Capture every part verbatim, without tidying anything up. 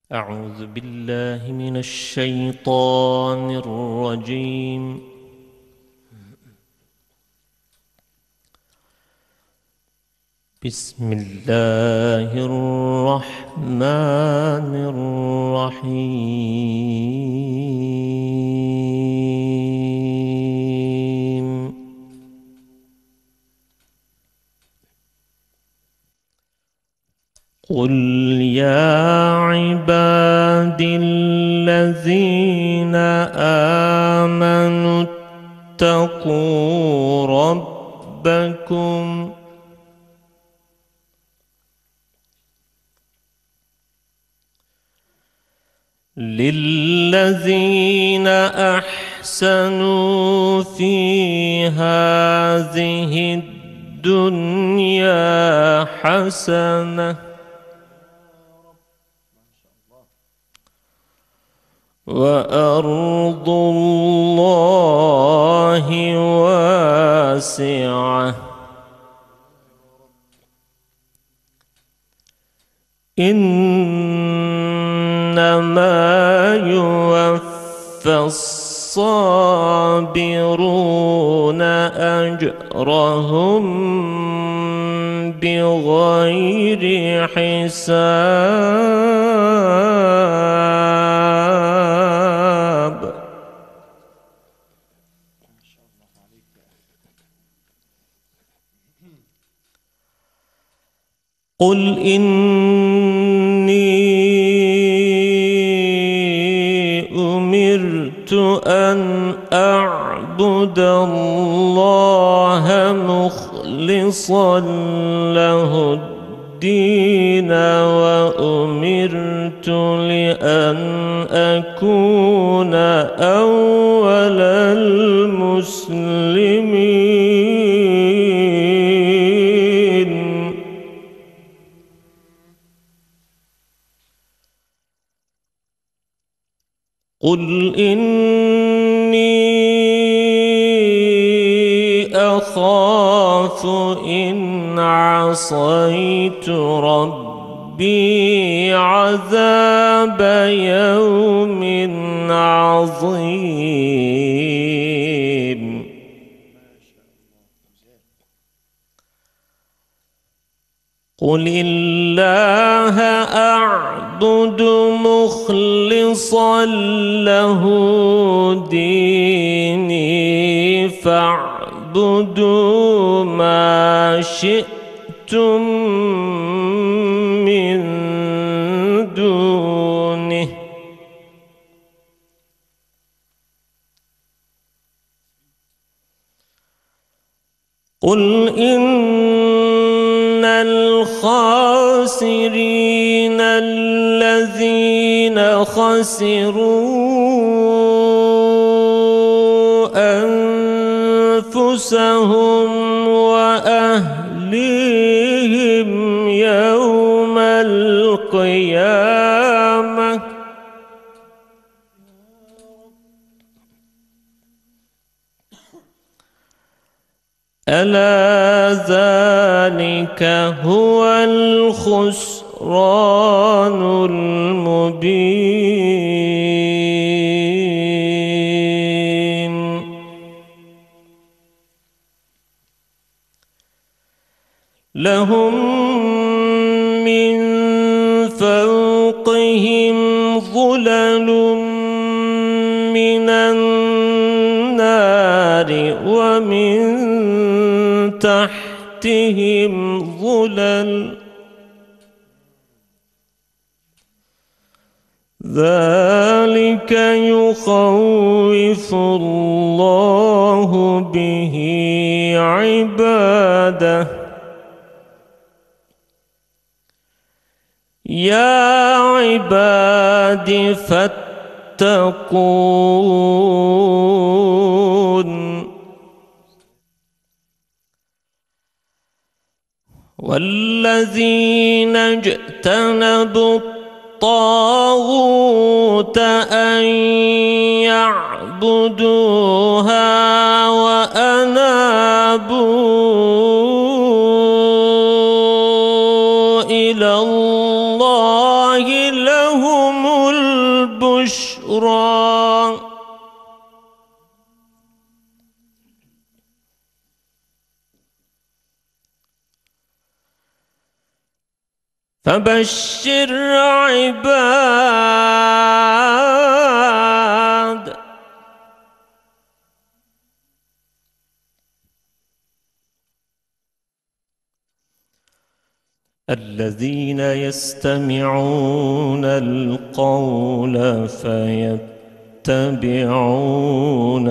أعوذ بالله من الشيطان الرجيم. بسم الله الرحمن الرحيم. قل يا عبادي الذين آمنوا اتقوا ربكم للذين أحسنوا في هذه الدنيا حسنة وأرض الله واسعة إنما يوفى الصابرون أجرهم بغير حساب. قل إني أمرت أن أعبد الله مخلصا له الدين وأمرت لأن أكون أول المسلمين. قل إني أخاف إن عصيت ربي عذاب يوم عظيم. قل الله أعبد مخلصا له ديني فاعبدوا ما شئتم من دونه. قل إن الخاسرين الذين خسروا أنفسهم وأهليهم يوم القيامة ألا ذلك هو الخسران المبين. لهم من فوقهم ظلل من النار ومن تحتهم ظلل ذلك يخوف الله به عباده. يا عباد فاتقون والذين اجتنبوا الطاغوت أن يعبدوها وأنابوا إلى الله لهم بشرى فبشر عباد الذين يستمعون القول فيتبعون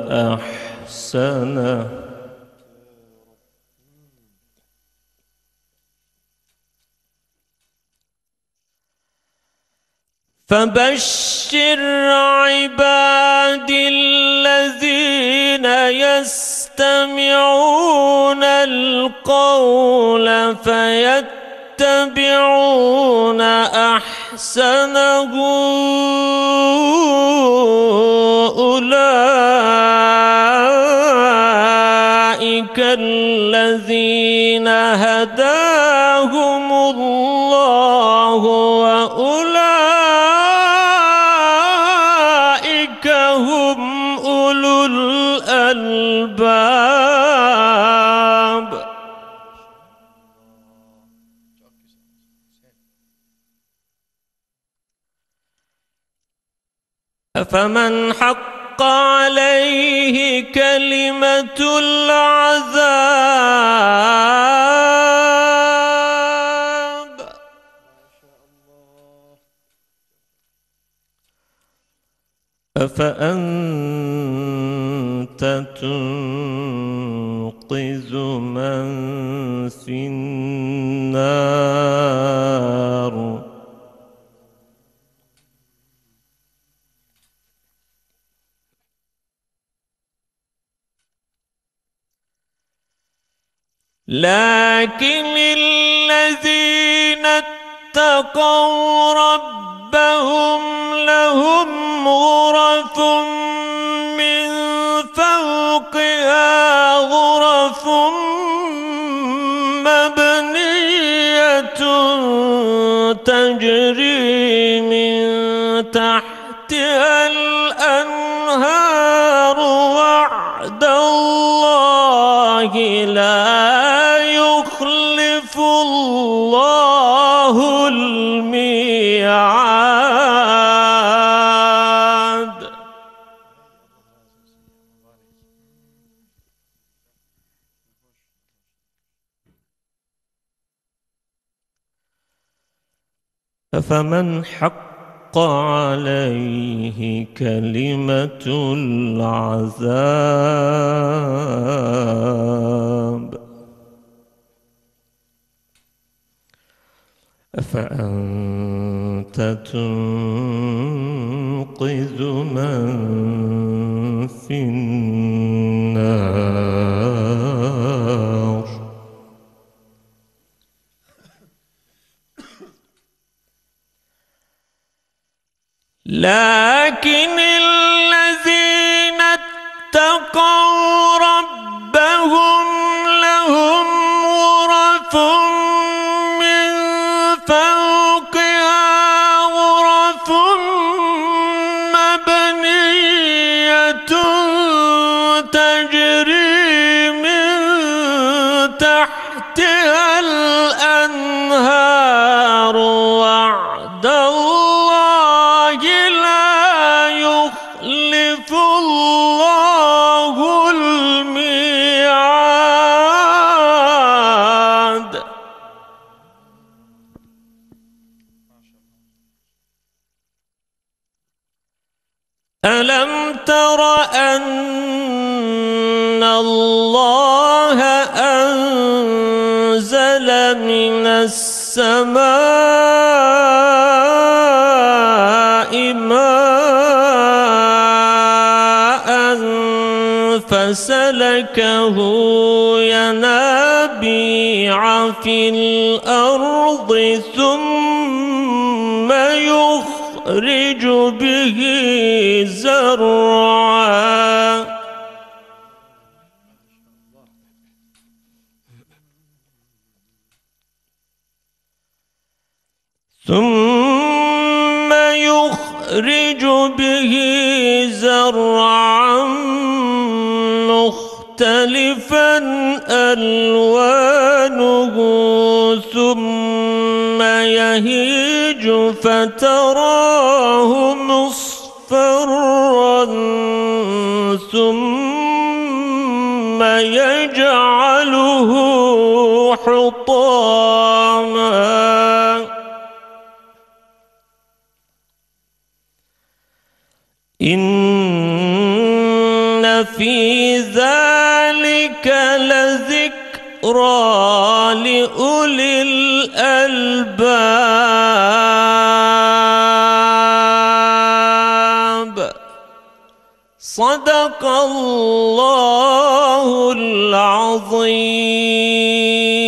أحسنه فبشر عبادي الذين يستمعون القول فيتبعون أحسنه أولئك الذين هداهم الله وأولئك هم أولو الألباب أفمن حق عليه كلمة العذاب أفأنت تنقذ من في النار لكن الذين اتقوا ربهم لهم غرف من فوقها غرف مبنية تجري من تحتها الأنهار وعد الله لا يخلف الله الميعاد أفمن حق عليه كلمة العذاب أفأنت تنقذ من في النار لكن الذين اتقوا ربهم لهم غرف من فوقها غرف مبنية تجري من تحتها الأنهار وعد الله لا يخلف الله الميعاد ألم تر أن الله أنزل من السماء ماء فسلكه ينابيع في الأرض ثم يخرج به زرعا ثم يخرج يخرج به زرعا مختلفا ألوانه ثم يهيج فتراه مصفرا ثم يجعله حطاما إن في ذلك لذكرى لأولي الألباب صدق الله العظيم.